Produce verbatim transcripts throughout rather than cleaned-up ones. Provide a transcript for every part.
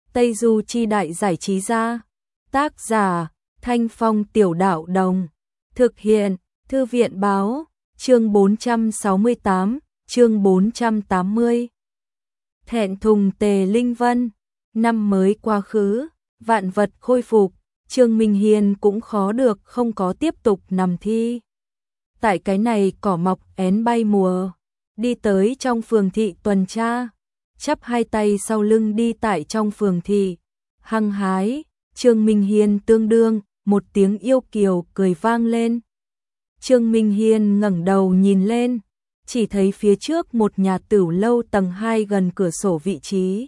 Tây Du Chi Đại Giải Trí Gia. Tác giả Thanh Phong Tiểu Đạo Đồng. Thực hiện Thư viện Báo. Chương bốn trăm sáu mươi tám, chương bốn trăm tám mươi. Thẹn thùng Tề Linh Vân. Năm mới quá khứ, vạn vật khôi phục, Trương Minh Hiên cũng khó được không có tiếp tục nằm thi. Tại cái này cỏ mọc én bay mùa, đi tới trong phường thị tuần tra, chắp hai tay sau lưng đi tại trong phường thị, hăng hái, Trương Minh Hiên tương đương, một tiếng yêu kiều cười vang lên. Trương Minh Hiên ngẩng đầu nhìn lên, chỉ thấy phía trước một nhà tửu lâu tầng hai gần cửa sổ vị trí.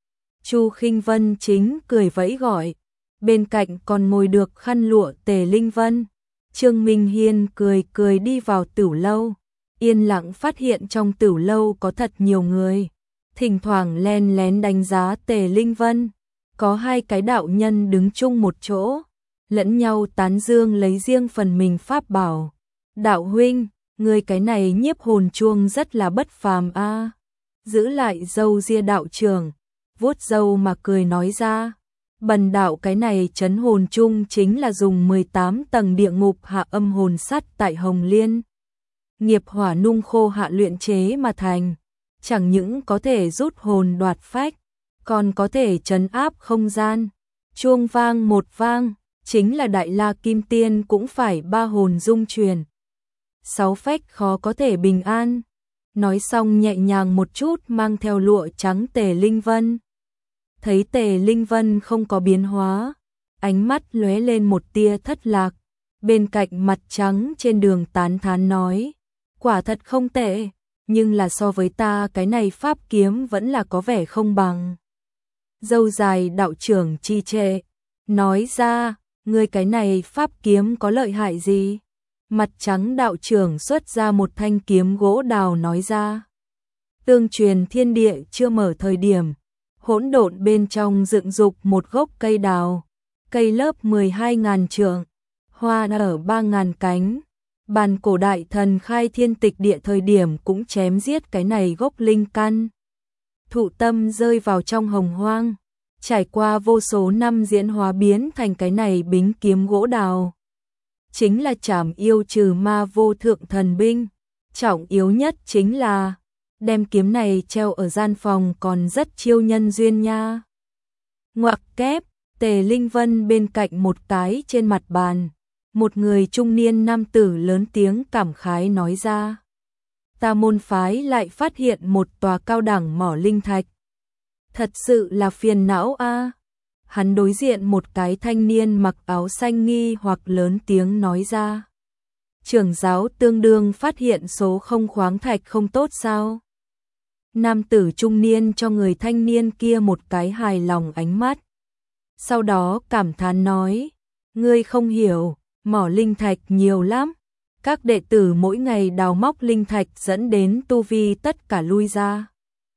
Chu Khinh Vân chính cười vẫy gọi, bên cạnh còn ngồi được khăn lụa Tề Linh Vân. Trương Minh Hiên cười cười đi vào tửu lâu, yên lặng phát hiện trong tửu lâu có thật nhiều người, thỉnh thoảng len lén đánh giá Tề Linh Vân. Có hai cái đạo nhân đứng chung một chỗ, lẫn nhau tán dương lấy riêng phần mình pháp bảo. Đạo huynh, người cái này nhiếp hồn chuông rất là bất phàm a. À. Giữ lại râu ria đạo trưởng, vuốt râu mà cười nói ra. Bần đạo cái này trấn hồn chung chính là dùng mười tám tầng địa ngục hạ âm hồn sắt tại Hồng Liên. Nghiệp hỏa nung khô hạ luyện chế mà thành, chẳng những có thể rút hồn đoạt phách, còn có thể trấn áp không gian. Chuông vang một vang, chính là Đại La Kim Tiên cũng phải ba hồn dung truyền. Sáu phách khó có thể bình an. Nói xong nhẹ nhàng một chút mang theo lụa trắng Tề Linh Vân. Thấy Tề Linh Vân không có biến hóa, ánh mắt lóe lên một tia thất lạc. Bên cạnh mặt trắng trên đường tán thán nói, quả thật không tệ, nhưng là so với ta cái này pháp kiếm vẫn là có vẻ không bằng. Dâu dài đạo trưởng chi trệ, nói ra, ngươi cái này pháp kiếm có lợi hại gì? Mặt trắng đạo trưởng xuất ra một thanh kiếm gỗ đào nói ra. Tương truyền thiên địa chưa mở thời điểm, hỗn độn bên trong dựng dục một gốc cây đào, cây lớp mười hai ngàn trượng, hoa nở ba ngàn cánh. Bàn cổ đại thần khai thiên tịch địa thời điểm cũng chém giết cái này gốc linh căn. Thụ tâm rơi vào trong hồng hoang, trải qua vô số năm diễn hóa biến thành cái này bính kiếm gỗ đào. Chính là trảm yêu trừ ma vô thượng thần binh, trọng yếu nhất chính là đem kiếm này treo ở gian phòng còn rất chiêu nhân duyên nha. Ngoặc kép, Tề Linh Vân bên cạnh một cái trên mặt bàn, một người trung niên nam tử lớn tiếng cảm khái nói ra. Ta môn phái lại phát hiện một tòa cao đẳng mỏ linh thạch. Thật sự là phiền não a. À. Hắn đối diện một cái thanh niên mặc áo xanh nghi hoặc lớn tiếng nói ra. Trưởng giáo tương đương phát hiện số không khoáng thạch không tốt sao? Nam tử trung niên cho người thanh niên kia một cái hài lòng ánh mắt. Sau đó cảm thán nói, ngươi không hiểu, mỏ linh thạch nhiều lắm. Các đệ tử mỗi ngày đào móc linh thạch dẫn đến tu vi tất cả lui ra.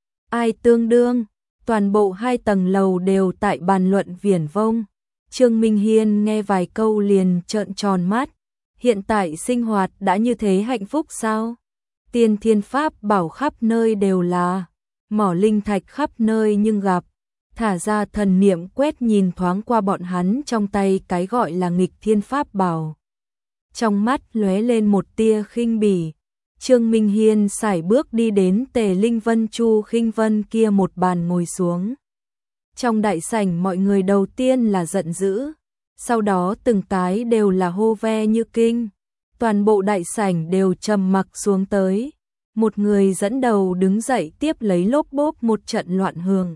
Ai tương đương? Toàn bộ hai tầng lầu đều tại bàn luận viển vông. Trương Minh Hiên nghe vài câu liền trợn tròn mắt. Hiện tại sinh hoạt đã như thế hạnh phúc sao? Tiên thiên pháp bảo khắp nơi đều là, mỏ linh thạch khắp nơi nhưng gặp. Thả ra thần niệm quét nhìn thoáng qua bọn hắn trong tay cái gọi là nghịch thiên pháp bảo. Trong mắt lóe lên một tia khinh bỉ. Trương Minh Hiên sải bước đi đến Tề Linh Vân Chu Khinh Vân kia một bàn ngồi xuống. Trong đại sảnh mọi người đầu tiên là giận dữ, sau đó từng cái đều là hô ve như kinh. Toàn bộ đại sảnh đều trầm mặc xuống tới. Một người dẫn đầu đứng dậy tiếp lấy lốp bốp một trận loạn hương.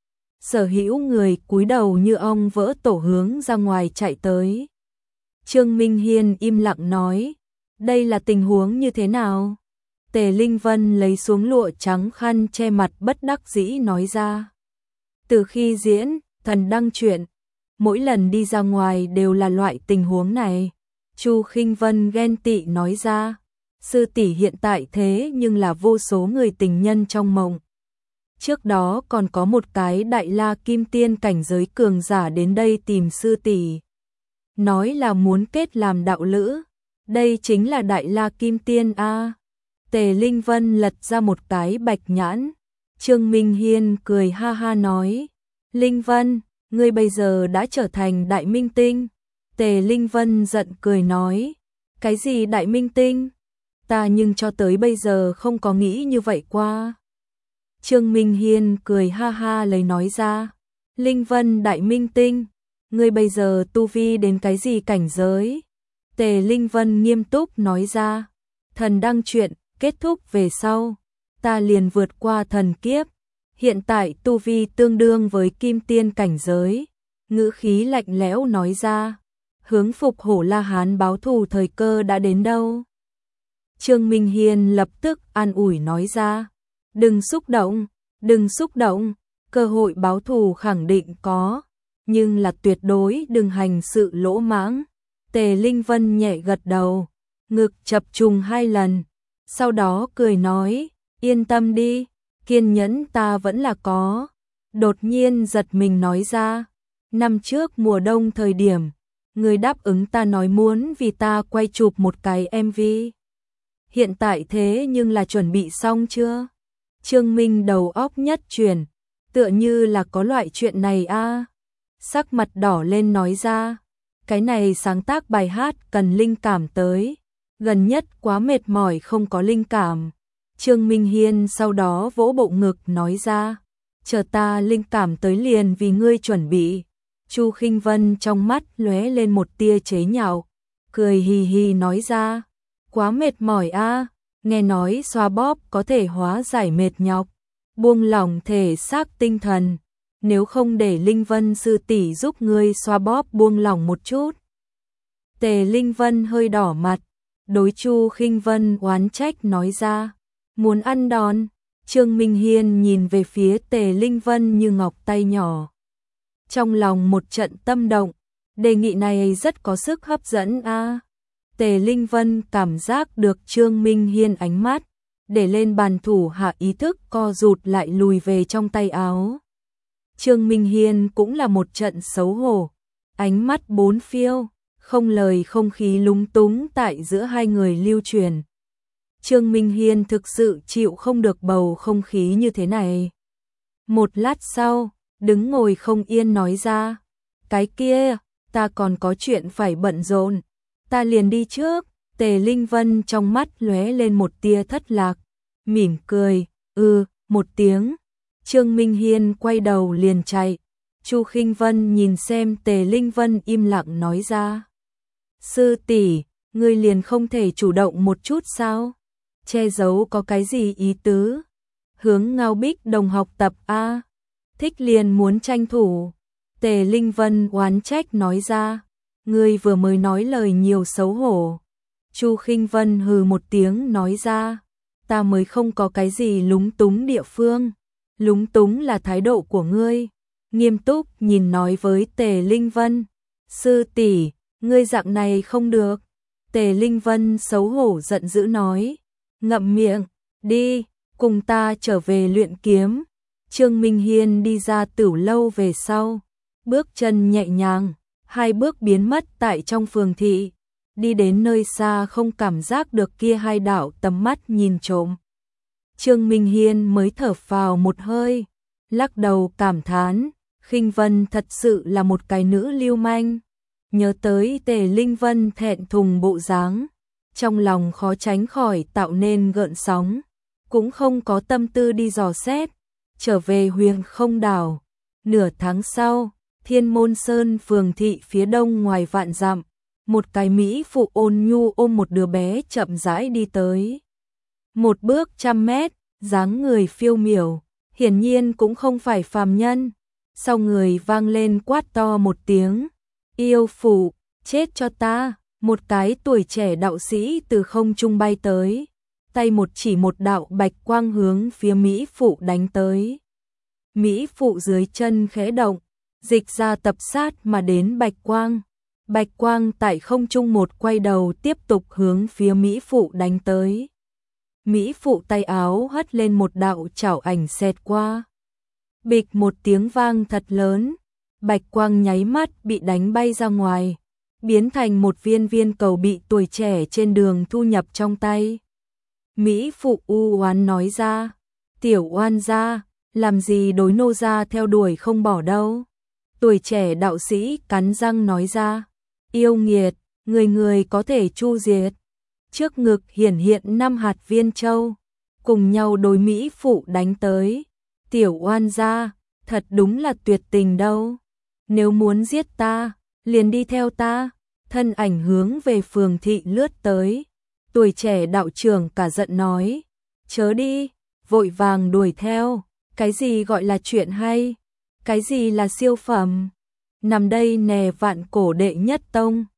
Sở hữu người cúi đầu như ong vỡ tổ hướng ra ngoài chạy tới. Trương Minh Hiên im lặng nói, đây là tình huống như thế nào? Tề Linh Vân lấy xuống lụa trắng khăn che mặt bất đắc dĩ nói ra. Từ khi diễn, thần đăng truyện, mỗi lần đi ra ngoài đều là loại tình huống này. Chu Khinh Vân ghen tị nói ra, sư tỷ hiện tại thế nhưng là vô số người tình nhân trong mộng. Trước đó còn có một cái Đại La Kim Tiên cảnh giới cường giả đến đây tìm sư tỷ, nói là muốn kết làm đạo lữ. Đây chính là Đại La Kim Tiên a. À. Tề Linh Vân lật ra một cái bạch nhãn. Trương Minh Hiên cười ha ha nói, Linh Vân, ngươi bây giờ đã trở thành đại minh tinh. Tề Linh Vân giận cười nói, cái gì đại minh tinh? Ta nhưng cho tới bây giờ không có nghĩ như vậy qua. Trương Minh Hiên cười ha ha lấy nói ra, Linh Vân đại minh tinh, ngươi bây giờ tu vi đến cái gì cảnh giới? Tề Linh Vân nghiêm túc nói ra, thần đăng chuyện kết thúc về sau, ta liền vượt qua thần kiếp, hiện tại tu vi tương đương với kim tiên cảnh giới. Ngữ khí lạnh lẽo nói ra, hướng Phục Hổ La Hán báo thù thời cơ đã đến đâu. Trương Minh Hiên lập tức an ủi nói ra, đừng xúc động, đừng xúc động, cơ hội báo thù khẳng định có, nhưng là tuyệt đối đừng hành sự lỗ mãng. Tề Linh Vân nhẹ gật đầu, ngực chập trùng hai lần, sau đó cười nói, yên tâm đi, kiên nhẫn ta vẫn là có. Đột nhiên giật mình nói ra, năm trước mùa đông thời điểm, người đáp ứng ta nói muốn vì ta quay chụp một cái em vê. Hiện tại thế nhưng là chuẩn bị xong chưa? Trương Minh đầu óc nhất chuyển, tựa như là có loại chuyện này a. À. Sắc mặt đỏ lên nói ra, cái này sáng tác bài hát cần linh cảm tới, gần nhất quá mệt mỏi không có linh cảm. Trương Minh Hiên sau đó vỗ bộ ngực nói ra, chờ ta linh cảm tới liền vì ngươi chuẩn bị. Chu Khinh Vân trong mắt lóe lên một tia chế nhạo, cười hì hì nói ra, quá mệt mỏi a, à, nghe nói xoa bóp có thể hóa giải mệt nhọc, buông lỏng thể xác tinh thần, nếu không để Linh Vân sư tỷ giúp ngươi xoa bóp buông lỏng một chút. Tề Linh Vân hơi đỏ mặt, đối Chu Khinh Vân oán trách nói ra, muốn ăn đòn. Trương Minh Hiên nhìn về phía Tề Linh Vân như ngọc tay nhỏ, trong lòng một trận tâm động, đề nghị này rất có sức hấp dẫn a. À. Tề Linh Vân cảm giác được Trương Minh Hiên ánh mắt, để lên bàn thủ hạ ý thức co rụt lại lùi về trong tay áo. Trương Minh Hiên cũng là một trận xấu hổ, ánh mắt bốn phiêu, không lời không khí lúng túng tại giữa hai người lưu truyền. Trương Minh Hiên thực sự chịu không được bầu không khí như thế này. Một lát sau, đứng ngồi không yên nói ra, cái kia, ta còn có chuyện phải bận rộn, ta liền đi trước. Tề Linh Vân trong mắt lóe lên một tia thất lạc, mỉm cười, ừ, một tiếng. Trương Minh Hiên quay đầu liền chạy. Chu Khinh Vân nhìn xem Tề Linh Vân im lặng nói ra, sư tỷ, ngươi liền không thể chủ động một chút sao? Che giấu có cái gì ý tứ? Hướng Ngao Bích đồng học tập a, thích liền muốn tranh thủ. Tề Linh Vân oán trách nói ra, ngươi vừa mới nói lời nhiều xấu hổ. Chu Khinh Vân hừ một tiếng nói ra, ta mới không có cái gì lúng túng địa phương, lúng túng là thái độ của ngươi. Nghiêm túc nhìn nói với Tề Linh Vân, sư tỷ, ngươi dạng này không được. Tề Linh Vân xấu hổ giận dữ nói, ngậm miệng, đi, cùng ta trở về luyện kiếm. Trương Minh Hiên đi ra Tửu lâu về sau, bước chân nhẹ nhàng, hai bước biến mất tại trong phường thị, đi đến nơi xa không cảm giác được kia hai đạo tầm mắt nhìn trộm. Trương Minh Hiên mới thở phào một hơi, lắc đầu cảm thán, Khinh Vân thật sự là một cái nữ lưu manh. Nhớ tới Tề Linh Vân thẹn thùng bộ dáng, trong lòng khó tránh khỏi tạo nên gợn sóng, cũng không có tâm tư đi dò xét, trở về Huyền Không đảo. Nửa tháng sau, Thiên Môn Sơn phường thị phía đông ngoài vạn dặm, một cái mỹ phụ ôn nhu ôm một đứa bé chậm rãi đi tới. Một bước trăm mét, dáng người phiêu miểu, hiển nhiên cũng không phải phàm nhân. Sau người vang lên quát to một tiếng, yêu phụ, chết cho ta. Một cái tuổi trẻ đạo sĩ từ không trung bay tới, tay một chỉ một đạo bạch quang hướng phía mỹ phụ đánh tới. Mỹ phụ dưới chân khẽ động, dịch ra tập sát mà đến bạch quang. Bạch quang tại không trung một quay đầu tiếp tục hướng phía mỹ phụ đánh tới. Mỹ phụ tay áo hất lên một đạo chảo ảnh xẹt qua. Bịch một tiếng vang thật lớn, bạch quang nháy mắt bị đánh bay ra ngoài, biến thành một viên viên cầu bị tuổi trẻ trên đường thu nhập trong tay. Mỹ phụ u oán nói ra, tiểu oan gia, làm gì đối nô gia theo đuổi không bỏ đâu. Tuổi trẻ đạo sĩ cắn răng nói ra, yêu nghiệt, người người có thể chu diệt. Trước ngực hiển hiện năm hạt viên châu, cùng nhau đối Mỹ phụ đánh tới. Tiểu oan gia, thật đúng là tuyệt tình đâu. Nếu muốn giết ta, liền đi theo ta. Thân ảnh hướng về phường thị lướt tới. Tuổi trẻ đạo trưởng cả giận nói, chớ đi, vội vàng đuổi theo. Cái gì gọi là chuyện hay? Cái gì là siêu phẩm? Nằm đây nè vạn cổ đệ nhất tông.